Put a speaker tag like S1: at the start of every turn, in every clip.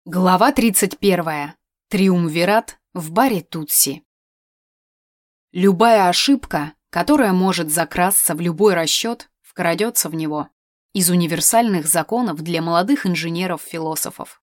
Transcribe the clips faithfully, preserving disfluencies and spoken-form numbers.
S1: Глава тридцать первая. Триумвират в баре Тутси. Любая ошибка, которая может закрасться в любой расчет, вкрадется в него. Из универсальных законов для молодых инженеров-философов.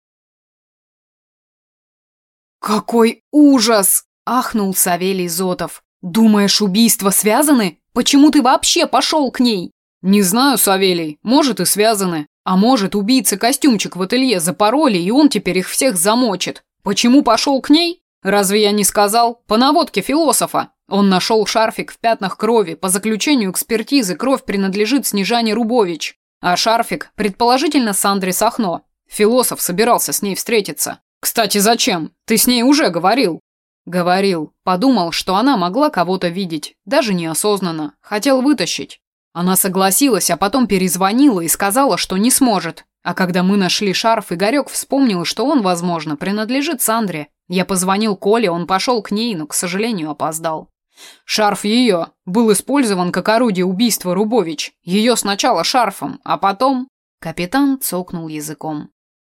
S1: «Какой ужас!» – ахнул Савелий Зотов. «Думаешь, убийства связаны? Почему ты вообще пошел к ней?» «Не знаю, Савелий, может и связаны. А может, убийцы костюмчик в ателье запороли, и он теперь их всех замочит. Почему пошел к ней? Разве я не сказал? По наводке философа. Он нашел шарфик в пятнах крови. По заключению экспертизы кровь принадлежит Снежане Рубович. А шарфик, предположительно, Сандре Сахно. Философ собирался с ней встретиться. Кстати, зачем? Ты с ней уже говорил. Говорил. Подумал, что она могла кого-то видеть. Даже неосознанно. Хотел вытащить. Она согласилась, а потом перезвонила и сказала, что не сможет. А когда мы нашли шарф, Игорек вспомнил, что он, возможно, принадлежит Сандре. Я позвонил Коле, он пошел к ней, но, к сожалению, опоздал. Шарф ее был использован как орудие убийства Рубович. Ее сначала шарфом, а потом... Капитан цокнул языком.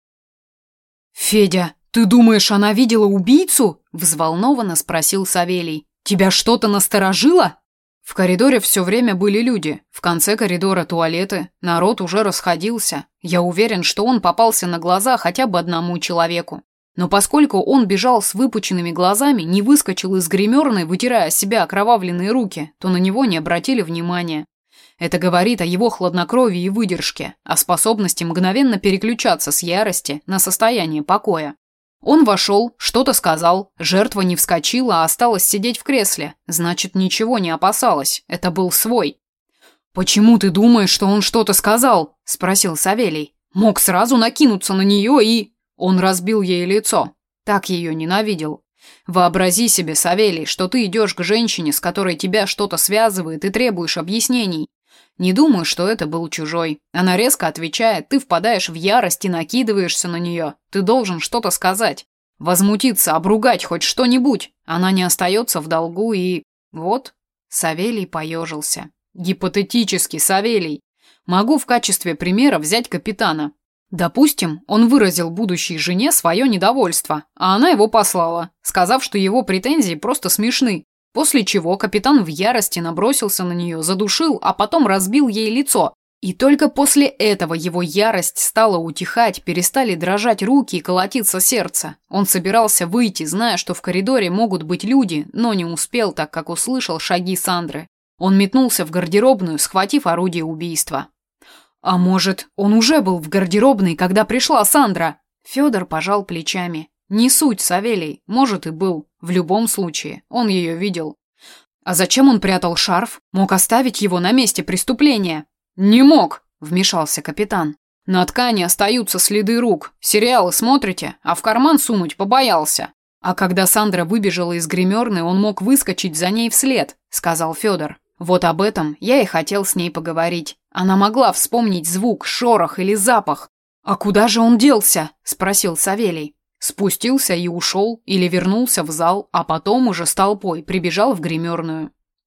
S1: «Федя, ты думаешь, она видела убийцу?» – взволнованно спросил Савелий. «Тебя что-то насторожило?» В коридоре все время были люди. В конце коридора туалеты. Народ уже расходился. Я уверен, что он попался на глаза хотя бы одному человеку. Но поскольку он бежал с выпученными глазами, не выскочил из гримерной, вытирая с себя окровавленные руки, то на него не обратили внимания. Это говорит о его хладнокровии и выдержке, о способности мгновенно переключаться с ярости на состояние покоя. Он вошел, что-то сказал, жертва не вскочила, а осталась сидеть в кресле. Значит, ничего не опасалась, это был свой. «Почему ты думаешь, что он что-то сказал?» – спросил Савелий. «Мог сразу накинуться на нее и...» Он разбил ей лицо. Так ее ненавидел. Вообрази себе, Савелий, что ты идешь к женщине, с которой тебя что-то связывает, и требуешь объяснений. Не думаю, что это был чужой. Она резко отвечает, ты впадаешь в ярость и накидываешься на нее. Ты должен что-то сказать. Возмутиться, обругать хоть что-нибудь. Она не остается в долгу и... Вот. Савелий поежился. Гипотетически, Савелий. Могу в качестве примера взять капитана. Допустим, он выразил будущей жене свое недовольство, а она его послала, сказав, что его претензии просто смешны. После чего капитан в ярости набросился на нее, задушил, а потом разбил ей лицо. И только после этого его ярость стала утихать, перестали дрожать руки и колотиться сердце. Он собирался выйти, зная, что в коридоре могут быть люди, но не успел, так как услышал шаги Сандры. Он метнулся в гардеробную, схватив орудие убийства. А может, он уже был в гардеробной, когда пришла Сандра? Федор пожал плечами. Не суть, Савелий, может и был. В любом случае, он ее видел. А зачем он прятал шарф? Мог оставить его на месте преступления? Не мог, вмешался капитан. На ткани остаются следы рук. Сериалы смотрите, а в карман сунуть побоялся. А когда Сандра выбежала из гримерной, он мог выскочить за ней вслед, сказал Федор. Вот об этом я и хотел с ней поговорить. Она могла вспомнить звук, шорох или запах. А куда же он делся? Спросил Савелий. Спустился и ушел, или вернулся в зал, а потом уже с толпой прибежал в гримерную.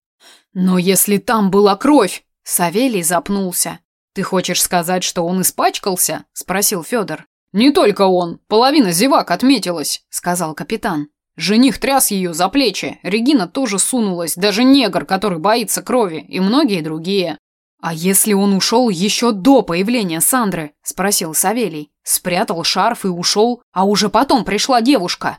S1: «Но если там была кровь!» Савелий запнулся. «Ты хочешь сказать, что он испачкался?» – спросил Федор. «Не только он, половина зевак отметилась», – сказал капитан. Жених тряс ее за плечи, Регина тоже сунулась, даже негр, который боится крови, и многие другие. «А если он ушел еще до появления Сандры?» – спросил Савелий. Спрятал шарф и ушел, а уже потом пришла девушка.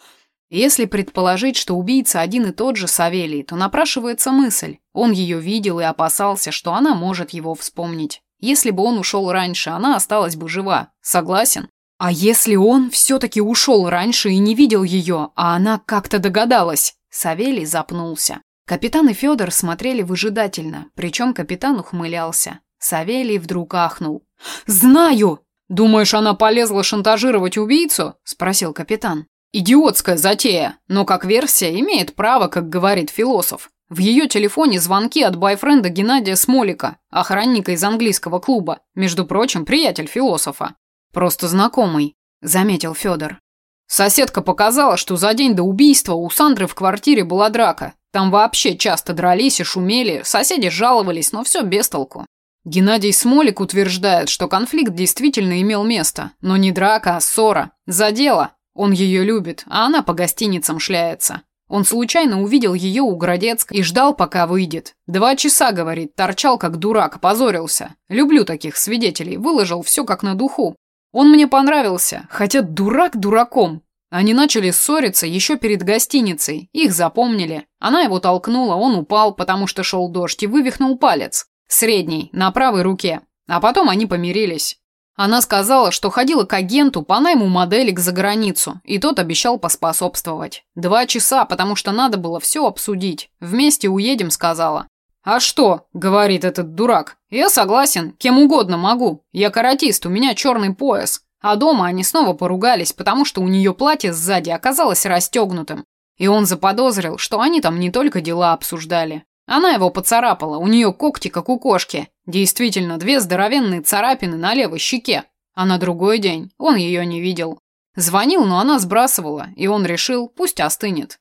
S1: Если предположить, что убийца один и тот же Савелий, то напрашивается мысль. Он ее видел и опасался, что она может его вспомнить. Если бы он ушел раньше, она осталась бы жива. Согласен? А если он все-таки ушел раньше и не видел ее, а она как-то догадалась? Савелий запнулся. Капитан и Федор смотрели выжидательно, причем капитан ухмылялся. Савелий вдруг ахнул. «Знаю!» «Думаешь, она полезла шантажировать убийцу?» – спросил капитан. «Идиотская затея, но как версия имеет право, как говорит философ. В ее телефоне звонки от бойфренда Геннадия Смолика, охранника из английского клуба, между прочим, приятель философа. Просто знакомый», – заметил Федор. Соседка показала, что за день до убийства у Сандры в квартире была драка. Там вообще часто дрались и шумели, соседи жаловались, но все без толку. Геннадий Смолик утверждает, что конфликт действительно имел место, но не драка, а ссора. За дело. Он ее любит, а она по гостиницам шляется. Он случайно увидел ее у Городецка и ждал, пока выйдет. Два часа, говорит, торчал как дурак, позорился. Люблю таких свидетелей, выложил все как на духу. Он мне понравился, хотя дурак дураком. Они начали ссориться еще перед гостиницей, их запомнили. Она его толкнула, он упал, потому что шел дождь, и вывихнул палец. Средний, на правой руке. А потом они помирились. Она сказала, что ходила к агенту по найму моделек за границу, и тот обещал поспособствовать. Два часа, потому что надо было все обсудить. Вместе уедем, сказала. «А что?» – говорит этот дурак. «Я согласен, кем угодно могу. Я каратист, у меня черный пояс». А дома они снова поругались, потому что у нее платье сзади оказалось расстегнутым. И он заподозрил, что они там не только дела обсуждали. Она его поцарапала, у нее когти, как у кошки. Действительно, две здоровенные царапины на левой щеке. А на другой день он ее не видел. Звонил, но она сбрасывала, и он решил, пусть остынет.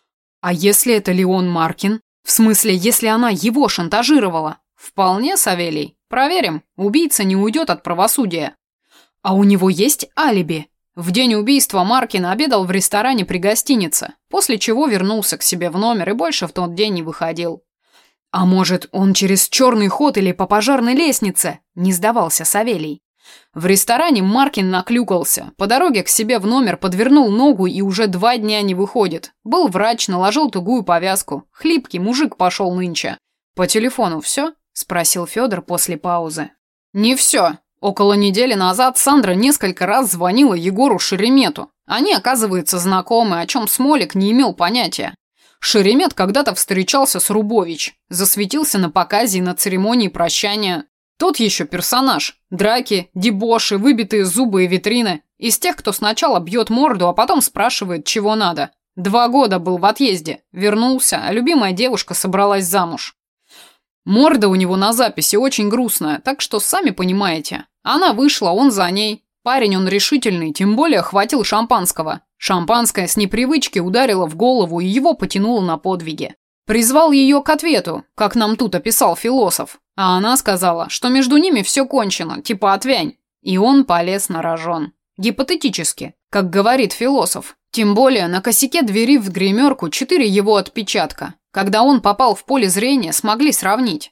S1: А если это Леон Маркин? В смысле, если она его шантажировала? Вполне, Савелий. Проверим, убийца не уйдет от правосудия. А у него есть алиби? В день убийства Маркин обедал в ресторане при гостинице, после чего вернулся к себе в номер и больше в тот день не выходил. А может, он через черный ход или по пожарной лестнице? Не сдавался Савелий. В ресторане Маркин наклюкался, по дороге к себе в номер подвернул ногу и уже два дня не выходит. Был врач, наложил тугую повязку. Хлипкий мужик пошел нынче. По телефону все? Спросил Федор после паузы. Не все. Около недели назад Сандра несколько раз звонила Егору Шеремету. Они, оказывается, знакомы, о чем Смолик не имел понятия. Шеремет когда-то встречался с Рубович, засветился на показе и на церемонии прощания. Тот еще персонаж. Драки, дебоши, выбитые зубы и витрины. Из тех, кто сначала бьет морду, а потом спрашивает, чего надо. Два года был в отъезде. Вернулся, а любимая девушка собралась замуж. Морда у него на записи очень грустная, так что сами понимаете. Она вышла, он за ней. Парень он решительный, тем более хватил шампанского. Шампанское с непривычки ударило в голову и его потянуло на подвиги. Призвал ее к ответу, как нам тут описал философ. А она сказала, что между ними все кончено, типа отвянь. И он полез на рожон. Гипотетически, как говорит философ. Тем более на косяке двери в гримерку четыре его отпечатка. Когда он попал в поле зрения, смогли сравнить.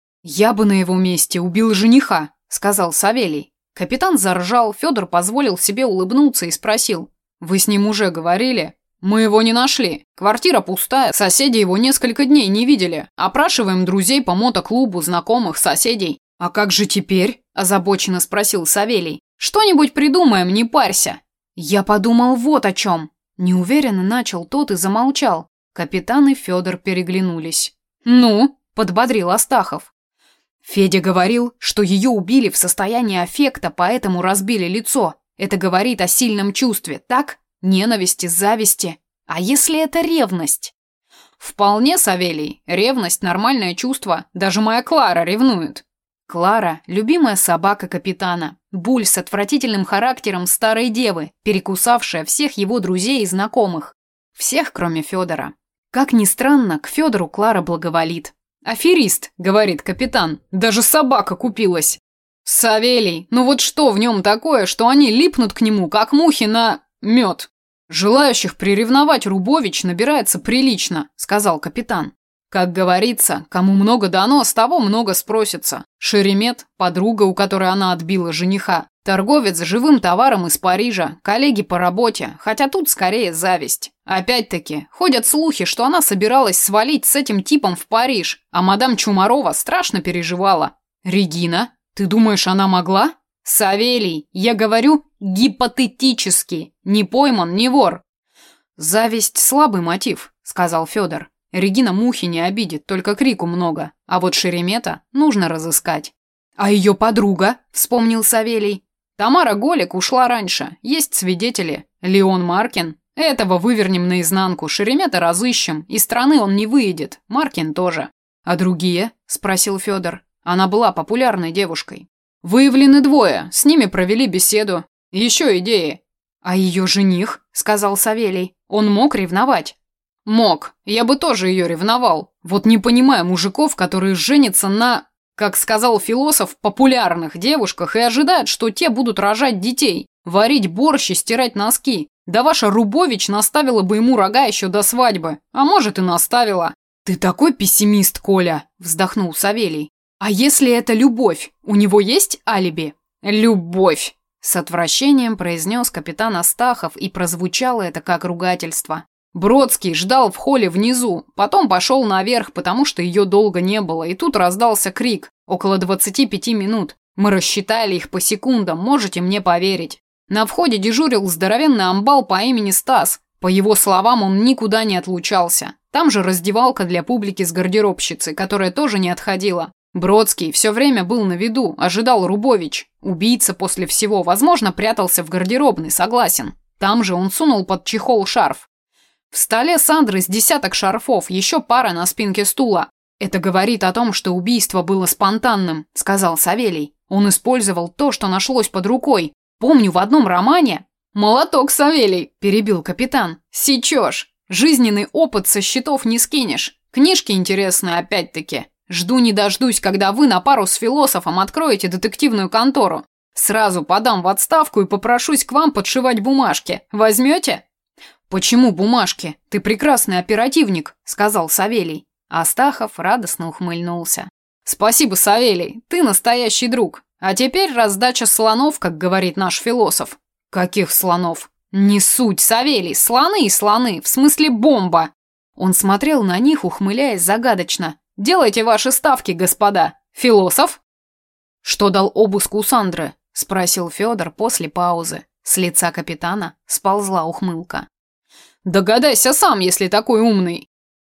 S1: «Я бы на его месте убил жениха», — сказал Савелий. Капитан заржал, Федор позволил себе улыбнуться и спросил. «Вы с ним уже говорили?» «Мы его не нашли. Квартира пустая, соседи его несколько дней не видели. Опрашиваем друзей по мотоклубу, знакомых, соседей». «А как же теперь?» – озабоченно спросил Савелий. «Что-нибудь придумаем, не парься». «Я подумал вот о чем». Неуверенно начал тот и замолчал. Капитан и Федор переглянулись. «Ну?» – подбодрил Астахов. Федя говорил, что ее убили в состоянии аффекта, поэтому разбили лицо. Это говорит о сильном чувстве, так? Ненависти, зависти. А если это ревность? Вполне, Савелий. Ревность – нормальное чувство. Даже моя Клара ревнует. Клара – любимая собака капитана. Буль с отвратительным характером старой девы, перекусавшая всех его друзей и знакомых. Всех, кроме Федора. Как ни странно, к Федору Клара благоволит. «Аферист», — говорит капитан, — «даже собака купилась». «Савелий, ну вот что в нем такое, что они липнут к нему, как мухи на мед?» «Желающих приревновать Рубович набирается прилично», — сказал капитан. «Как говорится, кому много дано, с того много спросится. Шеремет, подруга, у которой она отбила жениха, торговец живым товаром из Парижа, коллеги по работе, хотя тут скорее зависть. Опять-таки, ходят слухи, что она собиралась свалить с этим типом в Париж, а мадам Чумарова страшно переживала. Регина, ты думаешь, она могла? Савелий, я говорю гипотетически, не пойман, не вор». «Зависть – слабый мотив», – сказал Федор. «Регина мухи не обидит, только крику много, а вот Шеремета нужно разыскать». «А ее подруга?» – вспомнил Савелий. «Тамара Голик ушла раньше, есть свидетели. Леон Маркин. Этого вывернем наизнанку, Шеремета разыщем, из страны он не выйдет, Маркин тоже». «А другие?» – спросил Федор. Она была популярной девушкой. «Выявлены двое, с ними провели беседу. Еще идеи». «А ее жених?» – сказал Савелий. «Он мог ревновать?» «Мог. Я бы тоже ее ревновал. Вот не понимаю мужиков, которые женятся на...» Как сказал философ, в популярных девушках и ожидают, что те будут рожать детей, варить борщ и стирать носки. Да ваша Рубович наставила бы ему рога еще до свадьбы, а может и наставила. Ты такой пессимист, Коля, вздохнул Савелий. А если это любовь, у него есть алиби? Любовь, с отвращением произнес капитан Астахов, и прозвучало это как ругательство. Бродский ждал в холле внизу, потом пошел наверх, потому что ее долго не было, и тут раздался крик. Около двадцати пяти минут. Мы рассчитали их по секундам, можете мне поверить. На входе дежурил здоровенный амбал по имени Стас. По его словам, он никуда не отлучался. Там же раздевалка для публики с гардеробщицей, которая тоже не отходила. Бродский все время был на виду, ожидал Рубович. Убийца после всего, возможно, прятался в гардеробной, согласен. Там же он сунул под чехол шарф. В столе Сандры с десяток шарфов, еще пара на спинке стула. Это говорит о том, что убийство было спонтанным, сказал Савелий. Он использовал то, что нашлось под рукой. Помню, в одном романе... Молоток, Савелий, перебил капитан. Сечешь. Жизненный опыт со счетов не скинешь. Книжки интересные опять-таки. Жду не дождусь, когда вы на пару с философом откроете детективную контору. Сразу подам в отставку и попрошусь к вам подшивать бумажки. Возьмете? Почему бумажки? Ты прекрасный оперативник, сказал Савелий. Астахов радостно ухмыльнулся. Спасибо, Савелий, ты настоящий друг. А теперь раздача слонов, как говорит наш философ. Каких слонов? Не суть, Савелий, слоны и слоны, в смысле бомба. Он смотрел на них, ухмыляясь загадочно. Делайте ваши ставки, господа. Философ? Что дал обыск у Сандры? Спросил Федор после паузы. С лица капитана сползла ухмылка. Догадайся сам, если такой умный.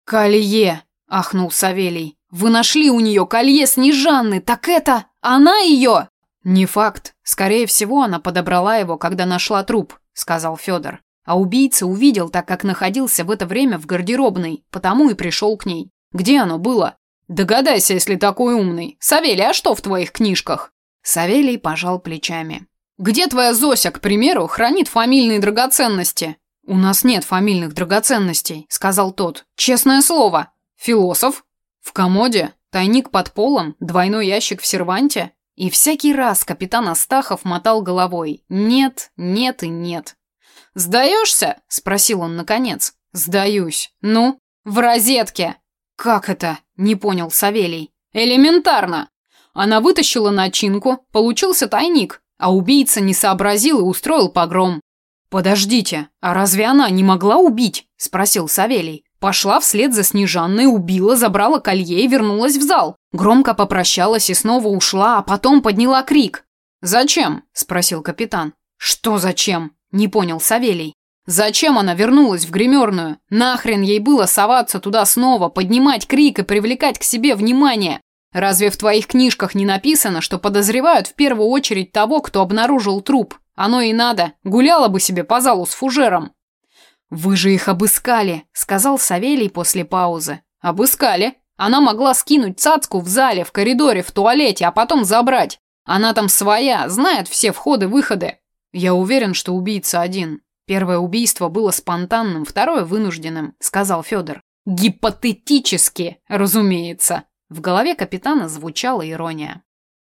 S1: Колье, ахнул Савелий. Вы нашли у нее колье Снежанны, так это она ее? Не факт. Скорее всего, она подобрала его, когда нашла труп, сказал Федор. А убийца увидел, так как находился в это время в гардеробной, потому и пришел к ней. Где оно было? Догадайся, если такой умный. Савелий, а что в твоих книжках? Савелий пожал плечами. Где твоя Зося, к примеру, хранит фамильные драгоценности? У нас нет фамильных драгоценностей, сказал тот. Честное слово. Философ? В комоде? Тайник под полом? Двойной ящик в серванте? И всякий раз капитан Астахов мотал головой. Нет, нет и нет. «Сдаешься?» – спросил он наконец. «Сдаюсь. Ну, в розетке». «Как это?» – не понял Савелий. «Элементарно. Она вытащила начинку, получился тайник, а убийца не сообразил и устроил погром». «Подождите, а разве она не могла убить?» – спросил Савелий. Пошла вслед за Снежанной, убила, забрала колье и вернулась в зал. Громко попрощалась и снова ушла, а потом подняла крик. «Зачем?» – спросил капитан. «Что зачем?» – не понял Савелий. «Зачем она вернулась в гримерную? Нахрен ей было соваться туда снова, поднимать крик и привлекать к себе внимание? Разве в твоих книжках не написано, что подозревают в первую очередь того, кто обнаружил труп? Оно и надо. Гуляла бы себе по залу с фужером». «Вы же их обыскали», – сказал Савелий после паузы. «Обыскали. Она могла скинуть цацку в зале, в коридоре, в туалете, а потом забрать. Она там своя, знает все входы-выходы. Я уверен, что убийца один. Первое убийство было спонтанным, второе вынужденным», – сказал Федор. «Гипотетически, разумеется». В голове капитана звучала ирония.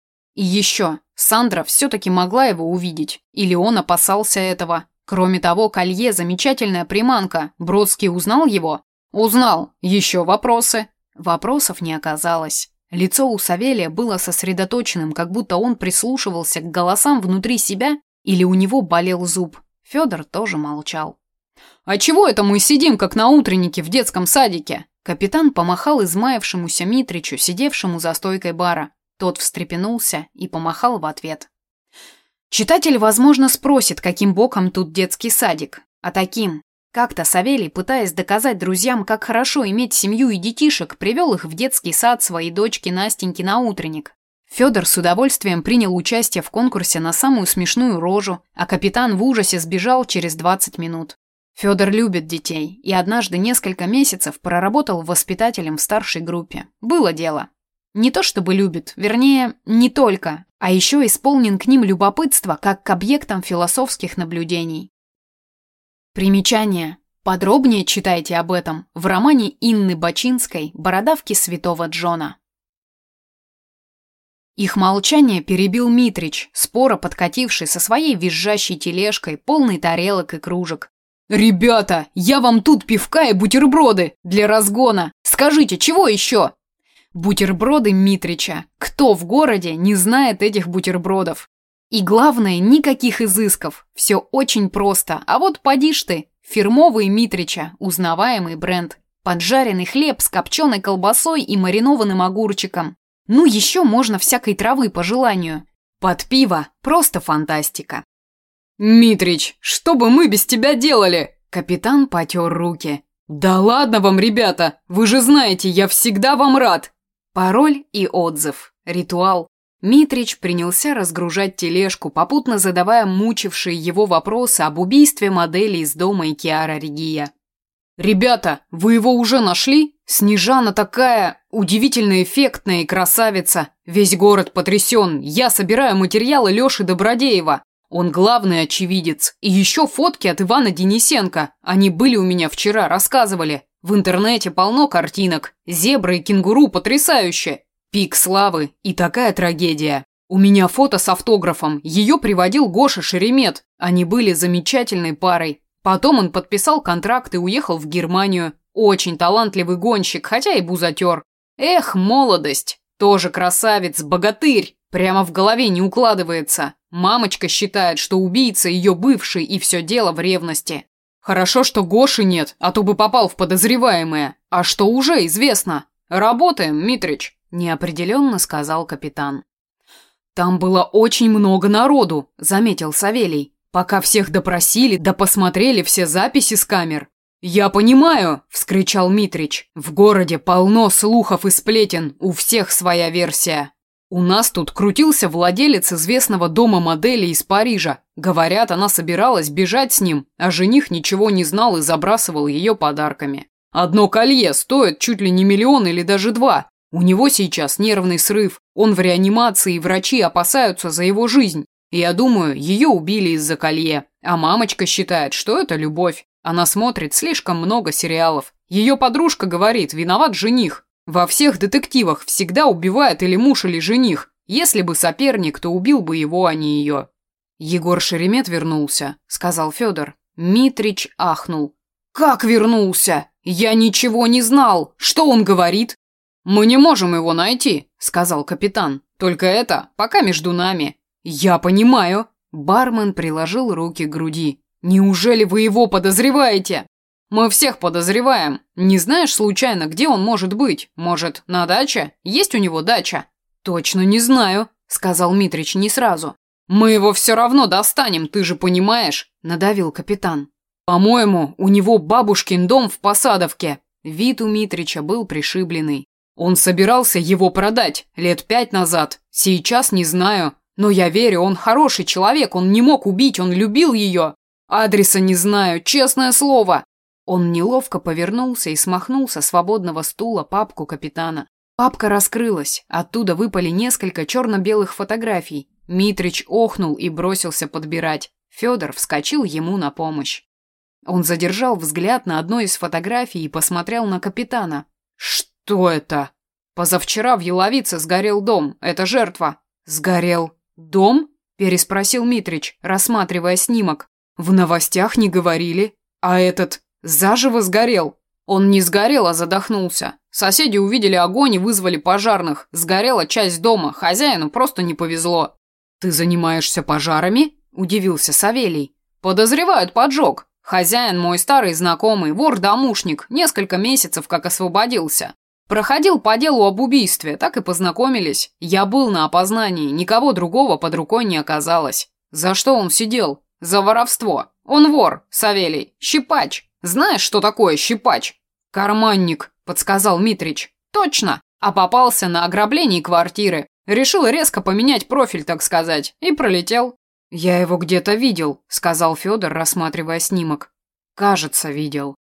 S1: И еще, Сандра все-таки могла его увидеть, или он опасался этого. Кроме того, колье – замечательная приманка. Бродский узнал его? Узнал. Еще вопросы? Вопросов не оказалось. Лицо у Савелия было сосредоточенным, как будто он прислушивался к голосам внутри себя, или у него болел зуб. Федор тоже молчал. «А чего это мы сидим, как на утреннике в детском садике?» Капитан помахал измаявшемуся Митричу, сидевшему за стойкой бара. Тот встрепенулся и помахал в ответ. Читатель, возможно, спросит, каким боком тут детский садик. А таким. Как-то Савелий, пытаясь доказать друзьям, как хорошо иметь семью и детишек, привел их в детский сад своей дочки Настеньки на утренник. Федор с удовольствием принял участие в конкурсе на самую смешную рожу, а капитан в ужасе сбежал через двадцать минут. Федор любит детей и однажды несколько месяцев проработал воспитателем в старшей группе. Было дело. Не то чтобы любит, вернее, не только, а еще исполнен к ним любопытства, как к объектам философских наблюдений. Примечание. Подробнее читайте об этом в романе Инны Бачинской «Бородавки святого Джона». Их молчание перебил Митрич, споро подкативший со своей визжащей тележкой, полной тарелок и кружек. «Ребята, я вам тут пивка и бутерброды для разгона. Скажите, чего еще?» Бутерброды Митрича. Кто в городе не знает этих бутербродов? И главное, никаких изысков. Все очень просто. А вот поди ж ты. Фирмовый Митрича, узнаваемый бренд. Поджаренный хлеб с копченой колбасой и маринованным огурчиком. Ну, еще можно всякой травы по желанию. Под пиво просто фантастика. «Митрич, что бы мы без тебя делали?» Капитан потер руки. «Да ладно вам, ребята, вы же знаете, я всегда вам рад!» Пароль и отзыв. Ритуал. Митрич принялся разгружать тележку, попутно задавая мучившие его вопросы об убийстве модели из дома Икиара Регия. «Ребята, вы его уже нашли? Снежана такая удивительно эффектная и красавица. Весь город потрясен. Я собираю материалы Леши Добродеева. Он главный очевидец. И еще фотки от Ивана Денисенко. Они были у меня вчера, рассказывали. В интернете полно картинок. Зебры и кенгуру потрясающе. Пик славы и такая трагедия. У меня фото с автографом. Ее приводил Гоша Шеремет. Они были замечательной парой. Потом он подписал контракт и уехал в Германию. Очень талантливый гонщик, хотя и бузатер. Эх, молодость. Тоже красавец, богатырь. Прямо в голове не укладывается. Мамочка считает, что убийца ее бывший, и все дело в ревности. Хорошо, что Гоши нет, а то бы попал в подозреваемое. А что уже известно? Работаем, Митрич, неопределенно сказал капитан. Там было очень много народу, заметил Савелий. Пока всех допросили, да посмотрели все записи с камер. «Я понимаю!» – вскричал Митрич. «В городе полно слухов и сплетен, у всех своя версия. У нас тут крутился владелец известного дома моделей из Парижа. Говорят, она собиралась бежать с ним, а жених ничего не знал и забрасывал ее подарками. Одно колье стоит чуть ли не миллион или даже два. У него сейчас нервный срыв, он в реанимации, и врачи опасаются за его жизнь. Я думаю, ее убили из-за колье, а мамочка считает, что это любовь. Она смотрит слишком много сериалов. Ее подружка говорит, виноват жених. Во всех детективах всегда убивает или муж, или жених. Если бы соперник, то убил бы его, а не ее». «Егор Шеремет вернулся», — сказал Федор. Митрич ахнул. «Как вернулся? Я ничего не знал. Что он говорит?» «Мы не можем его найти», — сказал капитан. «Только это пока между нами». «Я понимаю». Бармен приложил руки к груди. «Неужели вы его подозреваете?» «Мы всех подозреваем. Не знаешь случайно, где он может быть? Может, на даче? Есть у него дача?» «Точно не знаю», — сказал Митрич не сразу. «Мы его все равно достанем, ты же понимаешь», — надавил капитан. «По-моему, у него бабушкин дом в Посадовке». Вид у Митрича был пришибленный. «Он собирался его продать лет пять назад. Сейчас не знаю. Но я верю, он хороший человек, он не мог убить, он любил ее. Адреса не знаю, честное слово». Он неловко повернулся и смахнул со свободного стула папку капитана. Папка раскрылась, оттуда выпали несколько черно-белых фотографий. Митрич охнул и бросился подбирать. Федор вскочил ему на помощь. Он задержал взгляд на одной из фотографий и посмотрел на капитана. «Что это?» «Позавчера в Еловице сгорел дом, это жертва». «Сгорел дом?» – переспросил Митрич, рассматривая снимок. «В новостях не говорили. А этот заживо сгорел?» «Он не сгорел, а задохнулся. Соседи увидели огонь и вызвали пожарных. Сгорела часть дома, хозяину просто не повезло». «Ты занимаешься пожарами?» – удивился Савелий. «Подозревают поджог. Хозяин мой старый знакомый, вор-домушник, несколько месяцев как освободился. Проходил по делу об убийстве, так и познакомились. Я был на опознании, никого другого под рукой не оказалось. За что он сидел? За воровство. Он вор, Савелий, щипач. Знаешь, что такое щипач?» «Карманник», – подсказал Митрич. «Точно. А попался на ограблении квартиры. Решил резко поменять профиль, так сказать, и пролетел». «Я его где-то видел», – сказал Федор, рассматривая снимок. «Кажется, видел».